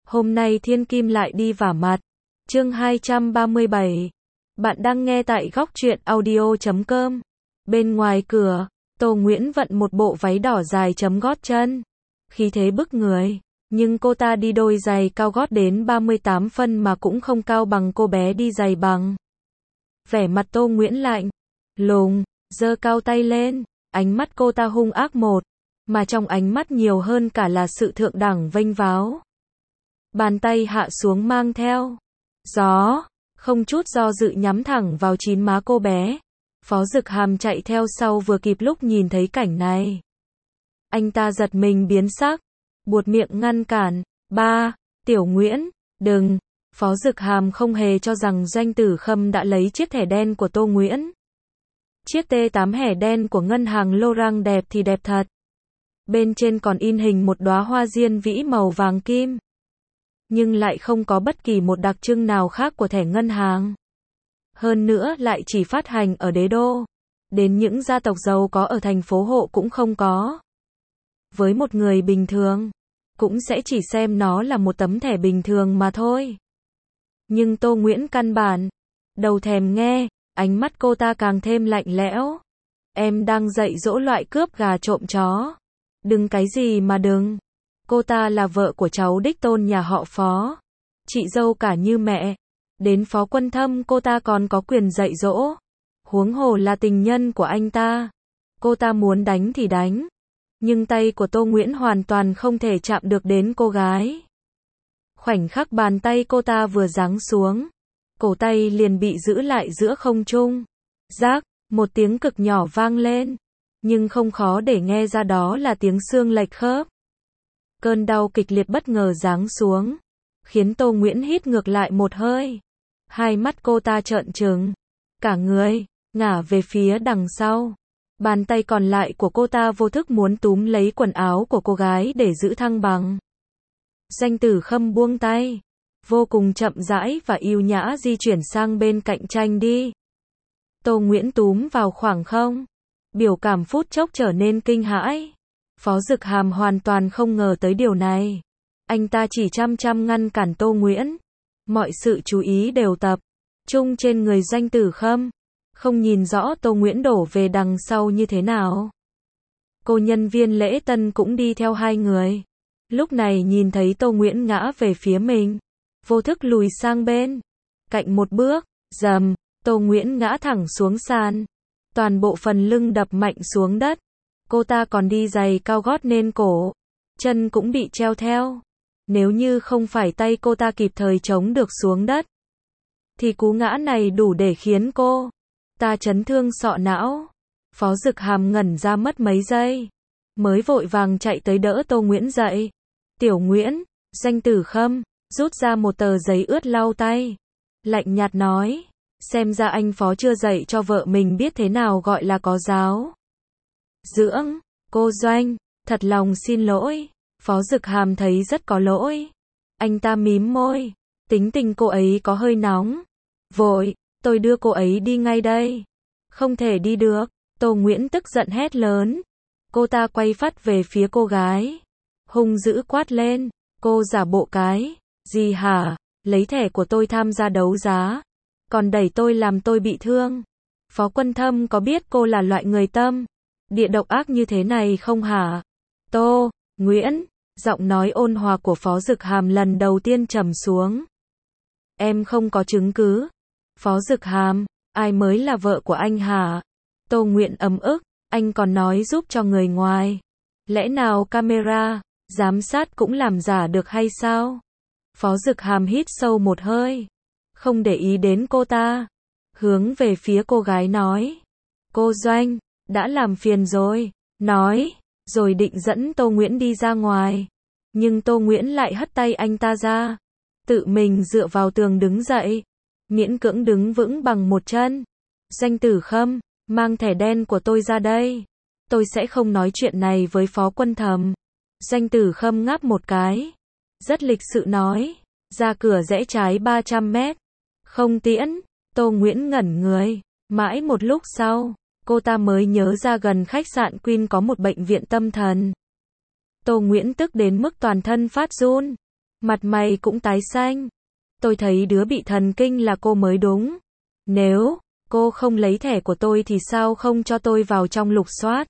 Hôm nay thiên kim lại đi vả mặt. Chương 237. Bạn đang nghe tại góc truyện audio.com. Bên ngoài cửa, Tô Nguyễn vận một bộ váy đỏ dài chấm gót chân. Khí thế bức người. Nhưng cô ta đi đôi giày cao gót đến 38 phân mà cũng không cao bằng cô bé đi giày bằng. Vẻ mặt Tô Nguyễn lạnh lùng, giơ cao tay lên. Ánh mắt cô ta hung ác một. Mà trong ánh mắt nhiều hơn cả là sự thượng đẳng vênh váo. Bàn tay hạ xuống mang theo gió, không chút do dự nhắm thẳng vào chín má cô bé. Phó Dực Hàm chạy theo sau vừa kịp lúc nhìn thấy cảnh này. Anh ta giật mình biến sắc, buột miệng ngăn cản. Ba, Tiểu Nguyễn, đừng. Phó Dực Hàm không hề cho rằng Doanh Tử Khâm đã lấy chiếc thẻ đen của Tô Nguyễn. Chiếc T8 thẻ đen của ngân hàng Lorang đẹp thì đẹp thật. Bên trên còn in hình một đóa hoa diên vĩ màu vàng kim. Nhưng lại không có bất kỳ một đặc trưng nào khác của thẻ ngân hàng. Hơn nữa lại chỉ phát hành ở đế đô. Đến những gia tộc giàu có ở thành phố hộ cũng không có. Với một người bình thường, cũng sẽ chỉ xem nó là một tấm thẻ bình thường mà thôi. Nhưng Tô Nguyễn căn bản đầu thèm nghe, ánh mắt cô ta càng thêm lạnh lẽo. Em đang dạy dỗ loại cướp gà trộm chó. Đừng cái gì mà đừng. Cô ta là vợ của cháu đích tôn nhà họ Phó. Chị dâu cả như mẹ. Đến Phó Quân Thâm cô ta còn có quyền dạy dỗ. Huống hồ là tình nhân của anh ta. Cô ta muốn đánh thì đánh. Nhưng tay của Tô Nguyễn hoàn toàn không thể chạm được đến cô gái. Khoảnh khắc bàn tay cô ta vừa giáng xuống, cổ tay liền bị giữ lại giữa không trung. Rác, một tiếng cực nhỏ vang lên. Nhưng không khó để nghe ra đó là tiếng xương lệch khớp. Cơn đau kịch liệt bất ngờ giáng xuống, khiến Tô Nguyễn hít ngược lại một hơi. Hai mắt cô ta trợn trừng, cả người ngả về phía đằng sau. Bàn tay còn lại của cô ta vô thức muốn túm lấy quần áo của cô gái để giữ thăng bằng. Doanh Tử Khâm buông tay, vô cùng chậm rãi và yêu nhã di chuyển sang bên cạnh tranh đi. Tô Nguyễn túm vào khoảng không, biểu cảm phút chốc trở nên kinh hãi. Phó Dực Hàm hoàn toàn không ngờ tới điều này. Anh ta chỉ chăm chăm ngăn cản Tô Nguyễn. Mọi sự chú ý đều tập trung trên người Doanh Tử Khâm. Không nhìn rõ Tô Nguyễn đổ về đằng sau như thế nào. Cô nhân viên lễ tân cũng đi theo hai người. Lúc này nhìn thấy Tô Nguyễn ngã về phía mình, vô thức lùi sang bên cạnh một bước. Rầm, Tô Nguyễn ngã thẳng xuống sàn. Toàn bộ phần lưng đập mạnh xuống đất. Cô ta còn đi giày cao gót nên cổ, chân cũng bị treo theo. Nếu như không phải tay cô ta kịp thời chống được xuống đất, thì cú ngã này đủ để khiến cô ta chấn thương sọ não. Phó Dực Hàm ngẩn ra mất mấy giây, mới vội vàng chạy tới đỡ Tô Nguyễn dậy. Tiểu Nguyễn, Doanh Tử Khâm rút ra một tờ giấy ướt lau tay, lạnh nhạt nói, xem ra anh Phó chưa dạy cho vợ mình biết thế nào gọi là có giáo dưỡng. Cô Doanh, thật lòng xin lỗi. Phó Dực Hàm thấy rất có lỗi. Anh ta mím môi, tính tình cô ấy có hơi nóng. Vội, tôi đưa cô ấy đi ngay đây. Không thể đi được. Tô Nguyễn tức giận hét lớn. Cô ta quay phắt về phía cô gái, hung dữ quát lên. Cô giả bộ cái gì hả? Lấy thẻ của tôi tham gia đấu giá, còn đẩy tôi làm tôi bị thương. Phó Quân Thâm có biết cô là loại người tâm địa độc ác như thế này không hả? Tô Nguyễn, giọng nói ôn hòa của Phó Dực Hàm lần đầu tiên trầm xuống. Em không có chứng cứ. Phó Dực Hàm, ai mới là vợ của anh hả? Tô Nguyễn ấm ức, anh còn nói giúp cho người ngoài. Lẽ nào camera giám sát cũng làm giả được hay sao? Phó Dực Hàm hít sâu một hơi, không để ý đến cô ta, hướng về phía cô gái nói. Cô Doanh, đã làm phiền rồi, nói, rồi định dẫn Tô Nguyễn đi ra ngoài. Nhưng Tô Nguyễn lại hất tay anh ta ra, tự mình dựa vào tường đứng dậy, miễn cưỡng đứng vững bằng một chân. Doanh Tử Khâm, mang thẻ đen của tôi ra đây. Tôi sẽ không nói chuyện này với Phó Quân Thầm. Doanh Tử Khâm ngáp một cái, rất lịch sự nói, ra cửa rẽ trái 300 mét. Không tiễn. Tô Nguyễn ngẩn người, mãi một lúc sau, cô ta mới nhớ ra gần khách sạn Queen có một bệnh viện tâm thần. Tô Nguyễn tức đến mức toàn thân phát run. Mặt mày cũng tái xanh. Tôi thấy đứa bị thần kinh là cô mới đúng. Nếu cô không lấy thẻ của tôi thì sao không cho tôi vào trong lục soát?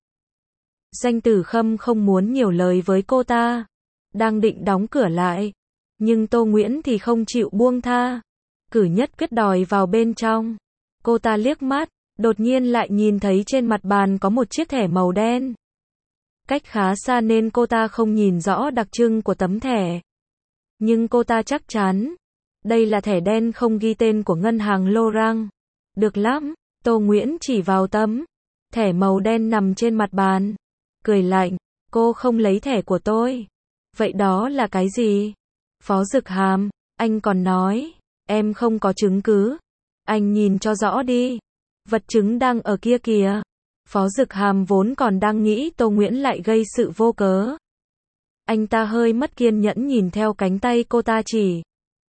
Danh Tử Khâm không muốn nhiều lời với cô ta. Đang định đóng cửa lại. Nhưng Tô Nguyễn thì không chịu buông tha. Cứ nhất quyết đòi vào bên trong. Cô ta liếc mắt, đột nhiên lại nhìn thấy trên mặt bàn có một chiếc thẻ màu đen. Cách khá xa nên cô ta không nhìn rõ đặc trưng của tấm thẻ. Nhưng cô ta chắc chắn. Đây là thẻ đen không ghi tên của ngân hàng Lorang. Được lắm, Tô Nguyễn chỉ vào tấm thẻ màu đen nằm trên mặt bàn. Cười lạnh, cô không lấy thẻ của tôi. Vậy đó là cái gì? Phó Dực Hàm, anh còn nói, em không có chứng cứ. Anh nhìn cho rõ đi. Vật chứng đang ở kia kìa. Phó Dực Hàm vốn còn đang nghĩ Tô Nguyễn lại gây sự vô cớ. Anh ta hơi mất kiên nhẫn nhìn theo cánh tay cô ta chỉ.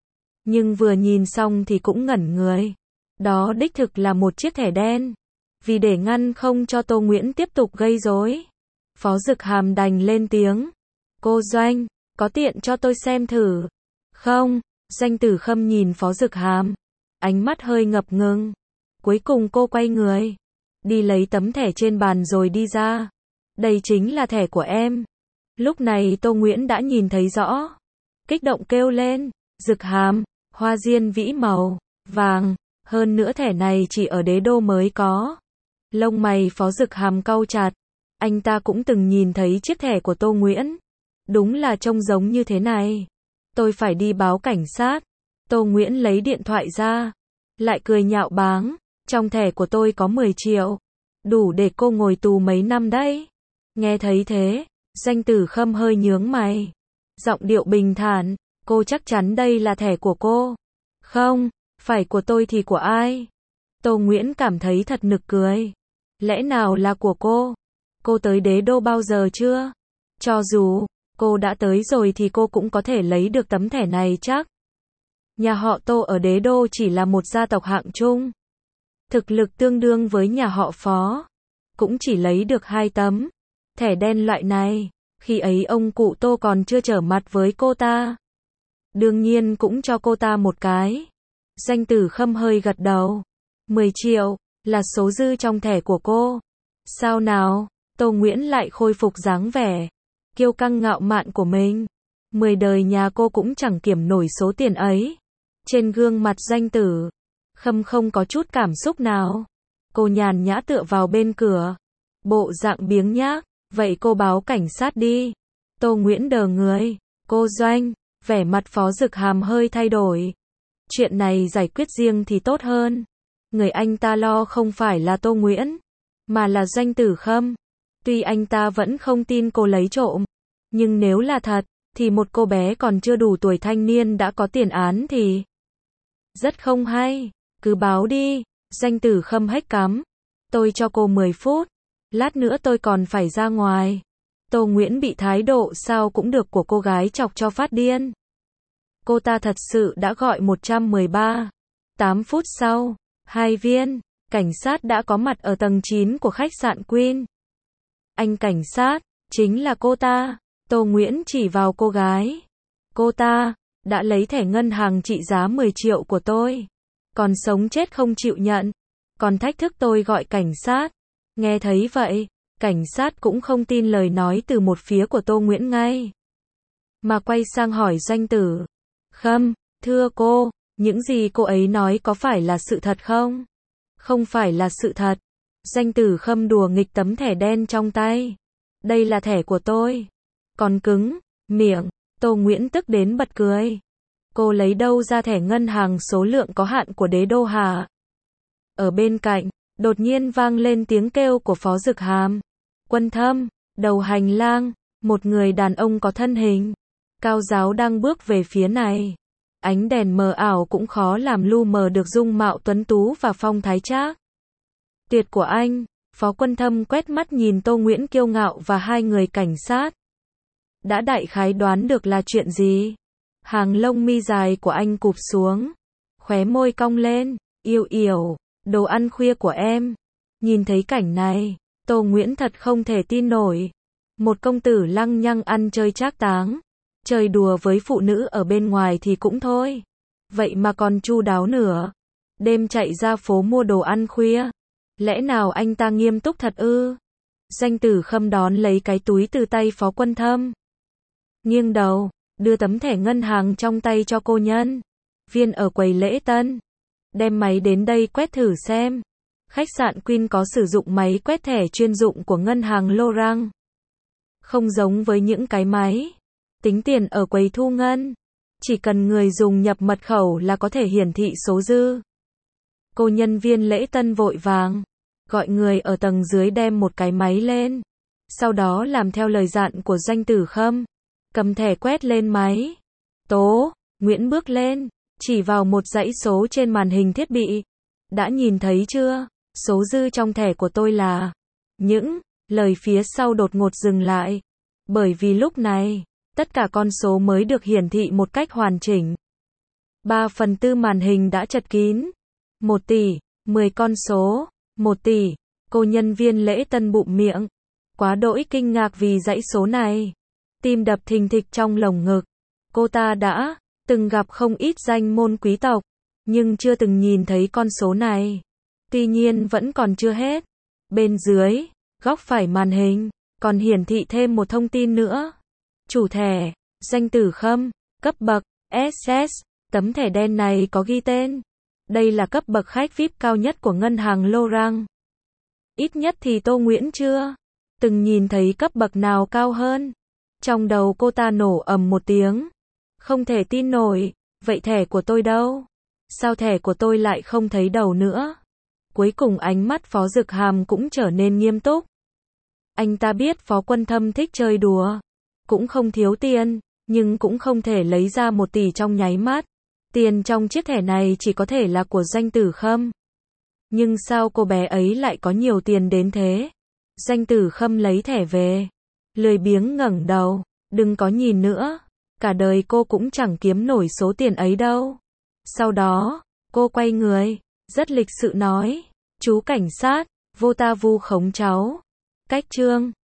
Nhưng vừa nhìn xong thì cũng ngẩn người. Đó đích thực là một chiếc thẻ đen. Vì để ngăn không cho Tô Nguyễn tiếp tục gây rối, Phó Dực Hàm đành lên tiếng. Cô Doanh, có tiện cho tôi xem thử? Không, Danh Tử Khâm nhìn Phó Dực Hàm. Ánh mắt hơi ngập ngừng. Cuối cùng cô quay người. Đi lấy tấm thẻ trên bàn rồi đi ra. Đây chính là thẻ của em. Lúc này Tô Nguyễn đã nhìn thấy rõ. Kích động kêu lên. Dực Hàm, hoa diên vĩ màu vàng. Hơn nữa thẻ này chỉ ở đế đô mới có. Lông mày Phó Dực Hàm cau chặt. Anh ta cũng từng nhìn thấy chiếc thẻ của Tô Nguyễn. Đúng là trông giống như thế này. Tôi phải đi báo cảnh sát. Tô Nguyễn lấy điện thoại ra. Lại cười nhạo báng. Trong thẻ của tôi có 10 triệu. Đủ để cô ngồi tù mấy năm đấy. Nghe thấy thế, Danh Tử Khâm hơi nhướng mày. Giọng điệu bình thản. Cô chắc chắn đây là thẻ của cô. Không, phải của tôi thì của ai? Tô Nguyễn cảm thấy thật nực cười. Lẽ nào là của cô? Cô tới đế đô bao giờ chưa? Cho dù cô đã tới rồi thì cô cũng có thể lấy được tấm thẻ này chắc. Nhà họ Tô ở đế đô chỉ là một gia tộc hạng trung. Thực lực tương đương với nhà họ Phó. Cũng chỉ lấy được 2 tấm thẻ đen loại này. Khi ấy ông cụ Tô còn chưa trở mặt với cô ta. Đương nhiên cũng cho cô ta một cái. Danh Tử Khâm hơi gật đầu. 10 triệu là số dư trong thẻ của cô. Sao nào? Tô Nguyễn lại khôi phục dáng vẻ kiêu căng ngạo mạn của mình. 10 đời nhà cô cũng chẳng kiểm nổi số tiền ấy. Trên gương mặt Danh Tử Khâm không có chút cảm xúc nào. Cô nhàn nhã tựa vào bên cửa. Bộ dạng biếng nhác. Vậy cô báo cảnh sát đi. Tô Nguyễn đờ người. Cô Doanh. Vẻ mặt Phó Dực Hàm hơi thay đổi. Chuyện này giải quyết riêng thì tốt hơn. Người anh ta lo không phải là Tô Nguyễn, mà là Danh Tử Khâm. Tuy anh ta vẫn không tin cô lấy trộm, nhưng nếu là thật, thì một cô bé còn chưa đủ tuổi thanh niên đã có tiền án thì rất không hay. Cứ báo đi. Danh Tử Khâm hếch cắm. Tôi cho cô 10 phút. Lát nữa tôi còn phải ra ngoài. Tô Nguyễn bị thái độ sao cũng được của cô gái chọc cho phát điên. Cô ta thật sự đã gọi 113. 8 phút sau, 2 viên cảnh sát đã có mặt ở tầng 9 của khách sạn Queen. Anh cảnh sát, chính là cô ta. Tô Nguyễn chỉ vào cô gái. Cô ta đã lấy thẻ ngân hàng trị giá 10 triệu của tôi. Còn sống chết không chịu nhận. Còn thách thức tôi gọi cảnh sát. Nghe thấy vậy, cảnh sát cũng không tin lời nói từ một phía của Tô Nguyễn ngay. Mà quay sang hỏi Danh Tử Khâm, thưa cô, những gì cô ấy nói có phải là sự thật không? Không phải là sự thật. Danh Tử Khâm đùa nghịch tấm thẻ đen trong tay. Đây là thẻ của tôi. Còn cứng miệng. Tô Nguyễn tức đến bật cười. Cô lấy đâu ra thẻ ngân hàng số lượng có hạn của đế đô hả? Ở bên cạnh, đột nhiên vang lên tiếng kêu của Phó Dực Hàm. Quân Thâm, đầu hành lang, một người đàn ông có thân hình cao ráo đang bước về phía này. Ánh đèn mờ ảo cũng khó làm lu mờ được dung mạo tuấn tú và phong thái trác tuyệt của anh. Phó Quân Thâm quét mắt nhìn Tô Nguyễn kiêu ngạo và hai người cảnh sát. Đã đại khái đoán được là chuyện gì. Hàng lông mi dài của anh cụp xuống. Khóe môi cong lên. Yêu yểu, đồ ăn khuya của em. Nhìn thấy cảnh này, Tô Nguyễn thật không thể tin nổi. Một công tử lăng nhăng ăn chơi trác táng. Chơi đùa với phụ nữ ở bên ngoài thì cũng thôi. Vậy mà còn chu đáo nữa. Đêm chạy ra phố mua đồ ăn khuya. Lẽ nào anh ta nghiêm túc thật ư? Doanh Tử Khâm đón lấy cái túi từ tay Phó Quân Thâm. Nghiêng đầu, đưa tấm thẻ ngân hàng trong tay cho cô nhân viên ở quầy lễ tân. Đem máy đến đây quét thử xem. Khách sạn Queen có sử dụng máy quét thẻ chuyên dụng của ngân hàng Lorang. Không giống với những cái máy tính tiền ở quầy thu ngân. Chỉ cần người dùng nhập mật khẩu là có thể hiển thị số dư. Cô nhân viên lễ tân vội vàng gọi người ở tầng dưới đem một cái máy lên. Sau đó làm theo lời dặn của Doanh Tử Khâm. Cầm thẻ quét lên máy. Tố, Nguyễn bước lên, chỉ vào một dãy số trên màn hình thiết bị. Đã nhìn thấy chưa? Số dư trong thẻ của tôi là... Những lời phía sau đột ngột dừng lại. Bởi vì lúc này, tất cả con số mới được hiển thị một cách hoàn chỉnh. 3/4 màn hình đã chật kín. 1 tỷ, 10 con số, 1 tỷ. Cô nhân viên lễ tân bụm miệng. Quá đỗi kinh ngạc vì dãy số này. Tim đập thình thịch trong lồng ngực. Cô ta đã từng gặp không ít danh môn quý tộc, nhưng chưa từng nhìn thấy con số này. Tuy nhiên vẫn còn chưa hết. Bên dưới, góc phải màn hình, còn hiển thị thêm một thông tin nữa. Chủ thẻ, Doanh Tử Khâm, cấp bậc, SS, tấm thẻ đen này có ghi tên. Đây là cấp bậc khách VIP cao nhất của ngân hàng Lorang. Ít nhất thì Tô Nguyễn chưa từng nhìn thấy cấp bậc nào cao hơn. Trong đầu cô ta nổ ầm một tiếng. Không thể tin nổi, vậy thẻ của tôi đâu? Sao thẻ của tôi lại không thấy đầu nữa? Cuối cùng ánh mắt Phó Dực Hàm cũng trở nên nghiêm túc. Anh ta biết Phó Quân Thâm thích chơi đùa, cũng không thiếu tiền, nhưng cũng không thể lấy ra 1 tỷ trong nháy mắt. Tiền trong chiếc thẻ này chỉ có thể là của Doanh Tử Khâm. Nhưng sao cô bé ấy lại có nhiều tiền đến thế? Doanh Tử Khâm lấy thẻ về, lười biếng ngẩng đầu, đừng có nhìn nữa, cả đời cô cũng chẳng kiếm nổi số tiền ấy đâu. Sau đó, cô quay người, rất lịch sự nói, chú cảnh sát, vô ta vu khống cháu. Cách chương